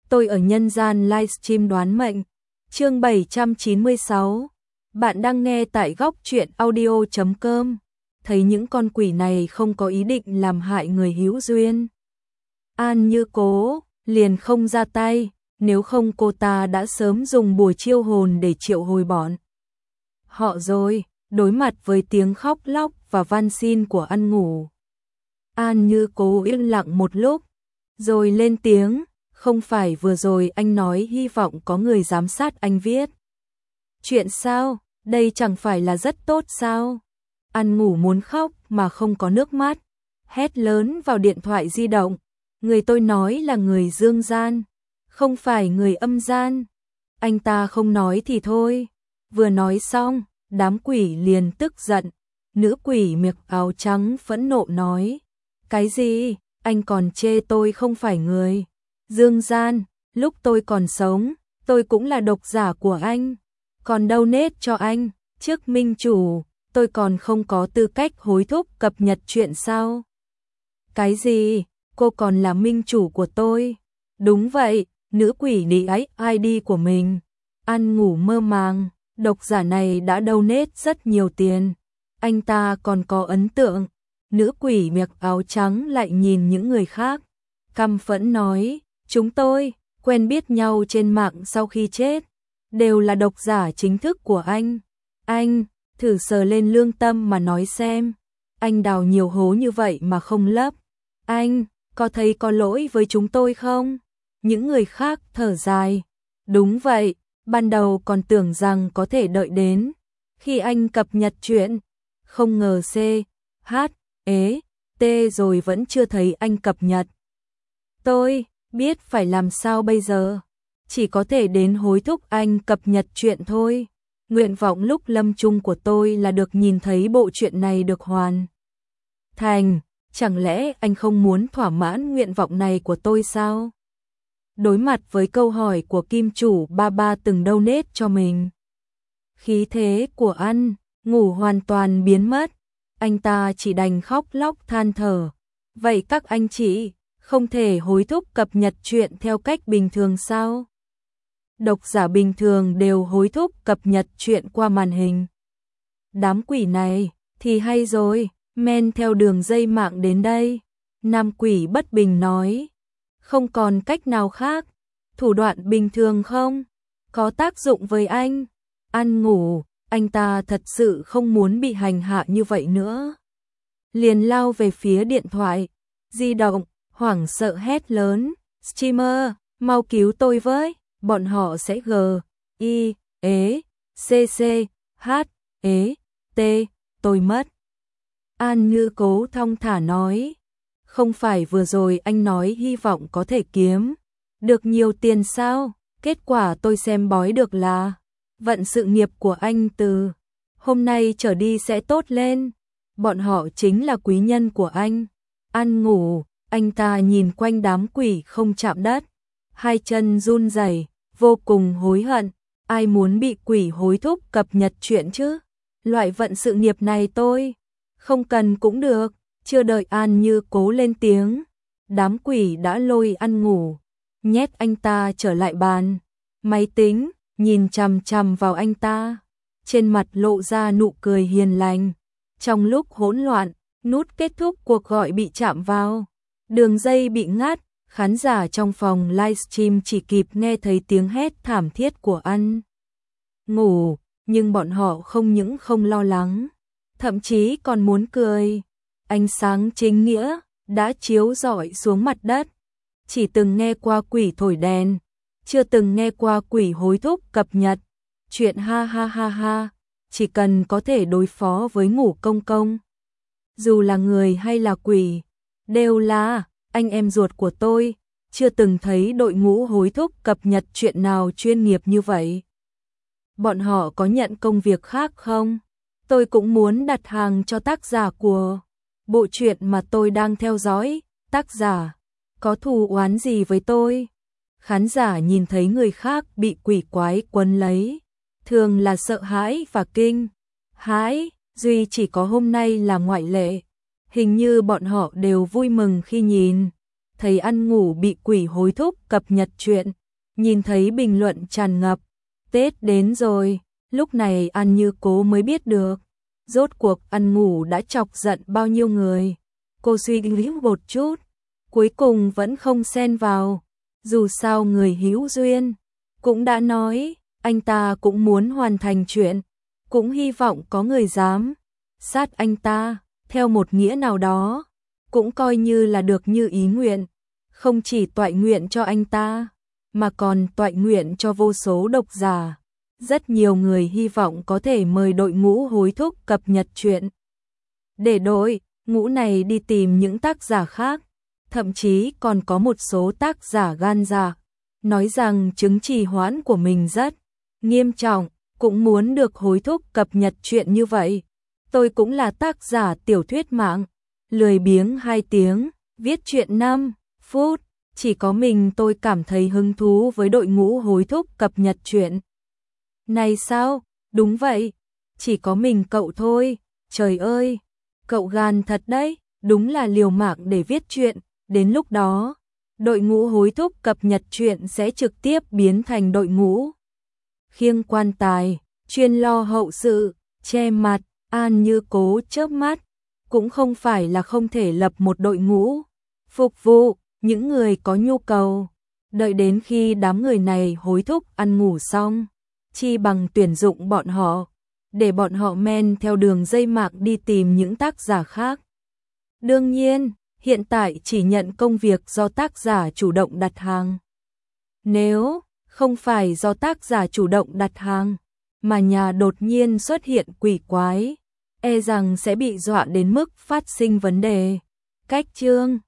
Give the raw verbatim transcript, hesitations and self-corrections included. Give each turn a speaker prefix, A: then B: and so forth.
A: tôi ở nhân gian livestream đoán mệnh. Chương bảy trăm chín mươi sáu. Bạn đang nghe tại góc truyện audio chấm com. Thấy những con quỷ này không có ý định làm hại người hữu duyên, An Như Cố liền không ra tay, nếu không cô ta đã sớm dùng bùa chiêu hồn để triệu hồi bọn họ rồi. Đối mặt với tiếng khóc lóc và van xin của An Ngủ, An Như Cố im lặng một lúc, rồi lên tiếng, không phải vừa rồi anh nói hy vọng có người giám sát anh viết chuyện sao, đây chẳng phải là rất tốt sao? An Ngủ muốn khóc mà không có nước mắt, hét lớn vào điện thoại di động, người tôi nói là người dương gian, không phải người âm gian. Anh ta không nói thì thôi, vừa nói xong, đám quỷ liền tức giận. Nữ quỷ mặc áo trắng phẫn nộ nói, cái gì, anh còn chê tôi không phải người dương gian, lúc tôi còn sống, tôi cũng là độc giả của anh, còn donate cho anh, trước minh chủ, tôi còn không có tư cách hối thúc cập nhật chuyện sao? Cái gì, cô còn là minh chủ của tôi? Đúng vậy, nữ quỷ đi ấy i đê của mình. An Ngủ mơ màng, độc giả này đã donate rất nhiều tiền, anh ta còn có ấn tượng. Nữ quỷ mặc áo trắng lại nhìn những người khác, căm phẫn nói, chúng tôi quen biết nhau trên mạng sau khi chết, đều là độc giả chính thức của anh. Anh thử sờ lên lương tâm mà nói xem, anh đào nhiều hố như vậy mà không lấp, anh có thấy có lỗi với chúng tôi không? Những người khác thở dài, đúng vậy, ban đầu còn tưởng rằng có thể đợi đến khi anh cập nhật chuyện, không ngờ C, H, E, T rồi vẫn chưa thấy anh cập nhật. Tôi biết phải làm sao bây giờ, chỉ có thể đến hối thúc anh cập nhật chuyện thôi. Nguyện vọng lúc lâm chung của tôi là được nhìn thấy bộ truyện này được hoàn thành, chẳng lẽ anh không muốn thỏa mãn nguyện vọng này của tôi sao? Đối mặt với câu hỏi của kim chủ ba ba từng donate cho mình, khí thế của An Ngủ hoàn toàn biến mất, anh ta chỉ đành khóc lóc than thở. Vậy các anh chị không thể hối thúc cập nhật chuyện theo cách bình thường sao? Độc giả bình thường đều hối thúc cập nhật chuyện qua màn hình. Đám quỷ này thì hay rồi, men theo đường dây mạng đến đây. Nam quỷ bất bình nói, không còn cách nào khác, thủ đoạn bình thường không có tác dụng với anh. An Ngủ, anh ta thật sự không muốn bị hành hạ như vậy nữa, liền lao về phía điện thoại di động, hoảng sợ hét lớn, streamer, mau cứu tôi với, bọn họ sẽ g, i, ế, c, c, h, ế, t, tôi mất. An Như Cố thong thả nói, không phải vừa rồi anh nói hy vọng có thể kiếm được nhiều tiền sao? Kết quả tôi xem bói được là vận sự nghiệp của anh từ hôm nay trở đi sẽ tốt lên. Bọn họ chính là quý nhân của anh. An Ngủ, anh ta nhìn quanh đám quỷ không chạm đất, hai chân run rẩy, vô cùng hối hận. Ai muốn bị quỷ hối thúc cập nhật chuyện chứ? Loại vận sự nghiệp này tôi không cần cũng được. Chưa đợi An Như Cố lên tiếng, đám quỷ đã lôi An Ngủ, nhét anh ta trở lại bàn máy tính, nhìn chằm chằm vào anh ta, trên mặt lộ ra nụ cười hiền lành. Trong lúc hỗn loạn, nút kết thúc cuộc gọi bị chạm vào, đường dây bị ngắt, khán giả trong phòng livestream chỉ kịp nghe thấy tiếng hét thảm thiết của An Ngủ, nhưng bọn họ không những không lo lắng, thậm chí còn muốn cười. Ánh sáng chính nghĩa đã chiếu rọi xuống mặt đất. Chỉ từng nghe qua quỷ thổi đèn, chưa từng nghe qua quỷ hối thúc cập nhật chuyện, ha ha ha ha. Chỉ cần có thể đối phó với Ngủ công công, dù là người hay là quỷ, đều là anh em ruột của tôi. Chưa từng thấy đội ngũ hối thúc cập nhật chuyện nào chuyên nghiệp như vậy. Bọn họ có nhận công việc khác không? Tôi cũng muốn đặt hàng cho tác giả của bộ truyện mà tôi đang theo dõi. Tác giả có thù oán gì với tôi? Khán giả nhìn thấy người khác bị quỷ quái quấn lấy, thường là sợ hãi và kinh hãi, duy chỉ có hôm nay là ngoại lệ. Hình như bọn họ đều vui mừng khi nhìn thấy ăn ngủ bị quỷ hối thúc cập nhật chuyện, nhìn thấy bình luận tràn ngập, Tết đến rồi, lúc này An Như Cố mới biết được, rốt cuộc ăn ngủ đã chọc giận bao nhiêu người. Cô suy nghĩ một chút, cuối cùng vẫn không xen vào, dù sao người hữu duyên, cũng đã nói, anh ta cũng muốn hoàn thành chuyện, cũng hy vọng có người dám sát anh ta, theo một nghĩa nào đó, cũng coi như là được như ý nguyện, không chỉ toại nguyện cho anh ta, mà còn toại nguyện cho vô số độc giả. Rất nhiều người hy vọng có thể mời đội ngũ hối thúc cập nhật chuyện, để đội ngũ này đi tìm những tác giả khác, thậm chí còn có một số tác giả gan dạ, nói rằng chứng trì hoãn của mình rất nghiêm trọng, cũng muốn được hối thúc cập nhật chuyện như vậy. Tôi cũng là tác giả tiểu thuyết mạng, lười biếng hai tiếng, viết chuyện năm phút, chỉ có mình tôi cảm thấy hứng thú với đội ngũ hối thúc cập nhật chuyện. Này sao? Đúng vậy, chỉ có mình cậu thôi, trời ơi, cậu gan thật đấy, đúng là liều mạng để viết chuyện, đến lúc đó, đội ngũ hối thúc cập nhật chuyện sẽ trực tiếp biến thành đội ngũ khiêng quan tài, chuyên lo hậu sự, che mặt. An Như Cố chớp mắt, cũng không phải là không thể lập một đội ngũ phục vụ những người có nhu cầu, đợi đến khi đám người này hối thúc ăn ngủ xong, chi bằng tuyển dụng bọn họ, để bọn họ men theo đường dây mạng đi tìm những tác giả khác. Đương nhiên, hiện tại chỉ nhận công việc do tác giả chủ động đặt hàng. Nếu không phải do tác giả chủ động đặt hàng, mà nhà đột nhiên xuất hiện quỷ quái, e rằng sẽ bị dọa đến mức phát sinh vấn đề. Cách chương